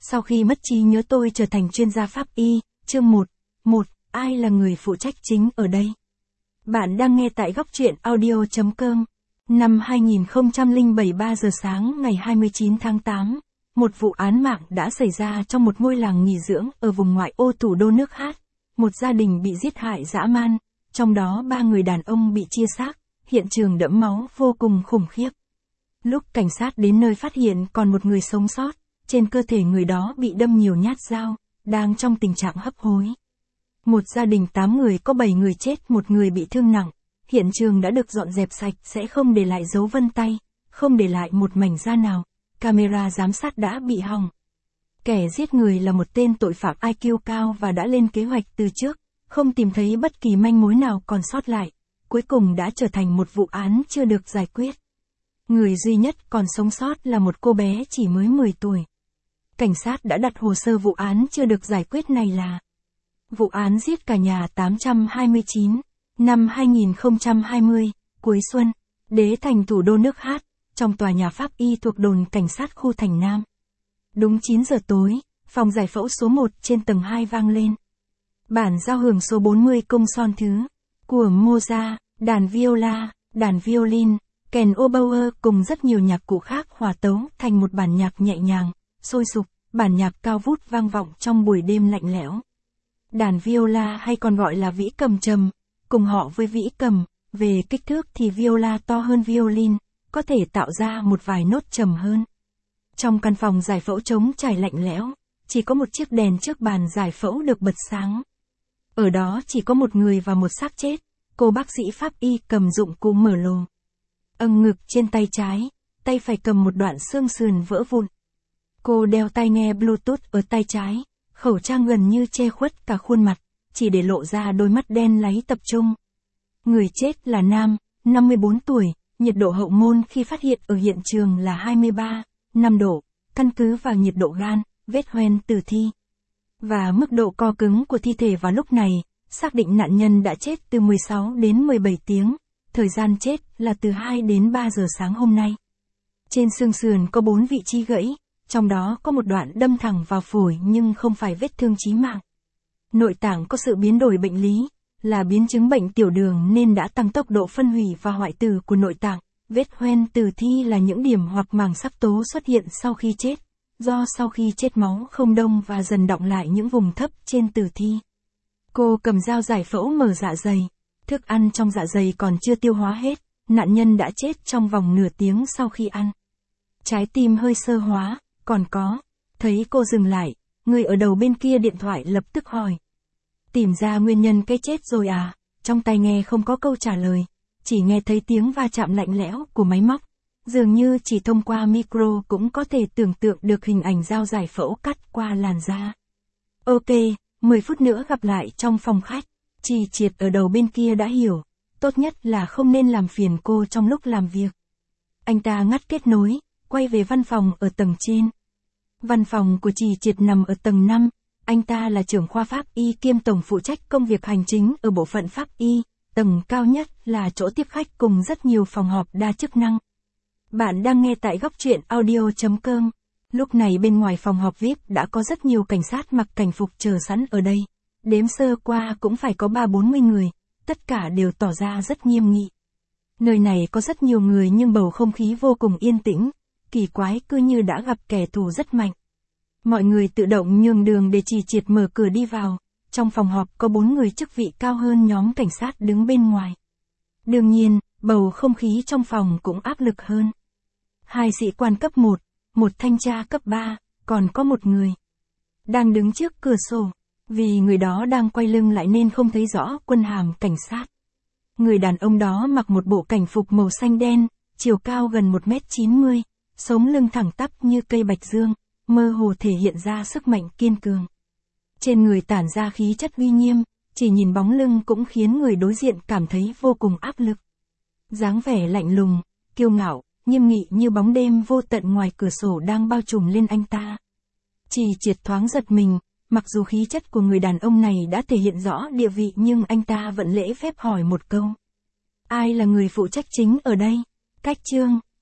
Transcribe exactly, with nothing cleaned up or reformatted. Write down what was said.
Sau khi mất trí nhớ tôi trở thành chuyên gia pháp y, chương một. một. Ai là người phụ trách chính ở đây? Bạn đang nghe tại góc truyện audio chấm com. Năm hai nghìn không trăm lẻ bảy ba giờ sáng ngày hai mươi chín tháng tám, một vụ án mạng đã xảy ra trong một ngôi làng nghỉ dưỡng ở vùng ngoại ô thủ đô nước Hát. Một gia đình bị giết hại dã man, trong đó ba người đàn ông bị chia xác, hiện trường đẫm máu vô cùng khủng khiếp. Lúc cảnh sát đến nơi phát hiện còn một người sống sót, trên cơ thể người đó bị đâm nhiều nhát dao, đang trong tình trạng hấp hối. Một gia đình tám người có bảy người chết, một người bị thương nặng. Hiện trường đã được dọn dẹp sạch sẽ không để lại dấu vân tay, không để lại một mảnh da nào. Camera giám sát đã bị hỏng. Kẻ giết người là một tên tội phạm i kiu cao và đã lên kế hoạch từ trước, không tìm thấy bất kỳ manh mối nào còn sót lại. Cuối cùng đã trở thành một vụ án chưa được giải quyết. Người duy nhất còn sống sót là một cô bé chỉ mới mười tuổi. Cảnh sát đã đặt hồ sơ vụ án chưa được giải quyết này là vụ án giết cả nhà tám trăm hai mươi chín, năm hai nghìn không trăm hai mươi, cuối xuân, đế thành thủ đô nước Hát, trong tòa nhà pháp y thuộc đồn cảnh sát khu Thành Nam. Đúng chín giờ tối, phòng giải phẫu số một trên tầng hai vang lên. Bản giao hưởng số bốn mươi cung son thứ của Mozart, đàn viola, đàn violin, kèn oboe cùng rất nhiều nhạc cụ khác hòa tấu thành một bản nhạc nhẹ nhàng, sôi sục, bản nhạc cao vút vang vọng trong buổi đêm lạnh lẽo. Đàn viola hay còn gọi là vĩ cầm trầm, cùng họ với vĩ cầm, về kích thước thì viola to hơn violin, có thể tạo ra một vài nốt trầm hơn. Trong căn phòng giải phẫu trống trải lạnh lẽo, chỉ có một chiếc đèn trước bàn giải phẫu được bật sáng. Ở đó chỉ có một người và một xác chết, cô bác sĩ pháp y cầm dụng cụ mở lồ. Âng ngực trên tay trái, tay phải cầm một đoạn xương sườn vỡ vụn. Cô đeo tai nghe Bluetooth ở tay trái, khẩu trang gần như che khuất cả khuôn mặt, chỉ để lộ ra đôi mắt đen láy tập trung. Người chết là nam, năm mươi bốn tuổi, nhiệt độ hậu môn khi phát hiện ở hiện trường là hai mươi ba, năm độ, căn cứ vào nhiệt độ gan, vết hoen tử thi và mức độ co cứng của thi thể vào lúc này, xác định nạn nhân đã chết từ mười sáu đến mười bảy tiếng, thời gian chết là từ hai đến ba giờ sáng hôm nay. Trên xương sườn có bốn vị trí gãy, trong đó có một đoạn đâm thẳng vào phổi nhưng không phải vết thương chí mạng. Nội tạng có sự biến đổi bệnh lý, là biến chứng bệnh tiểu đường nên đã tăng tốc độ phân hủy và hoại tử của nội tạng. Vết hoen tử thi là những điểm hoặc màng sắc tố xuất hiện sau khi chết, do sau khi chết máu không đông và dần đọng lại những vùng thấp trên tử thi. Cô cầm dao giải phẫu mở dạ dày, thức ăn trong dạ dày còn chưa tiêu hóa hết, nạn nhân đã chết trong vòng nửa tiếng sau khi ăn. Trái tim hơi sơ hóa, còn có, thấy cô dừng lại, người ở đầu bên kia điện thoại lập tức hỏi. Tìm ra nguyên nhân cái chết rồi à? Trong tai nghe không có câu trả lời, chỉ nghe thấy tiếng va chạm lạnh lẽo của máy móc. Dường như chỉ thông qua micro cũng có thể tưởng tượng được hình ảnh dao giải phẫu cắt qua làn da. Ok, mười phút nữa gặp lại trong phòng khách. Trì Triệt ở đầu bên kia đã hiểu, tốt nhất là không nên làm phiền cô trong lúc làm việc. Anh ta ngắt kết nối, quay về văn phòng ở tầng trên. Văn phòng của Trì Triệt nằm ở tầng năm, anh ta là trưởng khoa pháp y kiêm tổng phụ trách công việc hành chính ở bộ phận pháp y, tầng cao nhất là chỗ tiếp khách cùng rất nhiều phòng họp đa chức năng. Bạn đang nghe tại góc truyện audio chấm com. Lúc này bên ngoài phòng họp vi ai pi đã có rất nhiều cảnh sát mặc cảnh phục chờ sẵn ở đây. Đếm sơ qua cũng phải có ba bốn mươi người, tất cả đều tỏ ra rất nghiêm nghị. Nơi này có rất nhiều người nhưng bầu không khí vô cùng yên tĩnh, kỳ quái cứ như đã gặp kẻ thù rất mạnh. Mọi người tự động nhường đường để Trì Triệt mở cửa đi vào. Trong phòng họp có bốn người chức vị cao hơn nhóm cảnh sát đứng bên ngoài. Đương nhiên, bầu không khí trong phòng cũng áp lực hơn. Hai sĩ quan cấp một, một thanh tra cấp ba, còn có một người đang đứng trước cửa sổ. Vì người đó đang quay lưng lại nên không thấy rõ quân hàm cảnh sát. Người đàn ông đó mặc một bộ cảnh phục màu xanh đen, chiều cao gần một mét chín mươi, sống lưng thẳng tắp như cây bạch dương, mơ hồ thể hiện ra sức mạnh kiên cường. Trên người tản ra khí chất uy nghiêm, chỉ nhìn bóng lưng cũng khiến người đối diện cảm thấy vô cùng áp lực. Dáng vẻ lạnh lùng, kiêu ngạo, nghiêm nghị như bóng đêm vô tận ngoài cửa sổ đang bao trùm lên anh ta. Trì Triệt thoáng giật mình, mặc dù khí chất của người đàn ông này đã thể hiện rõ địa vị nhưng anh ta vẫn lễ phép hỏi một câu. Ai là người phụ trách chính ở đây? Cách chương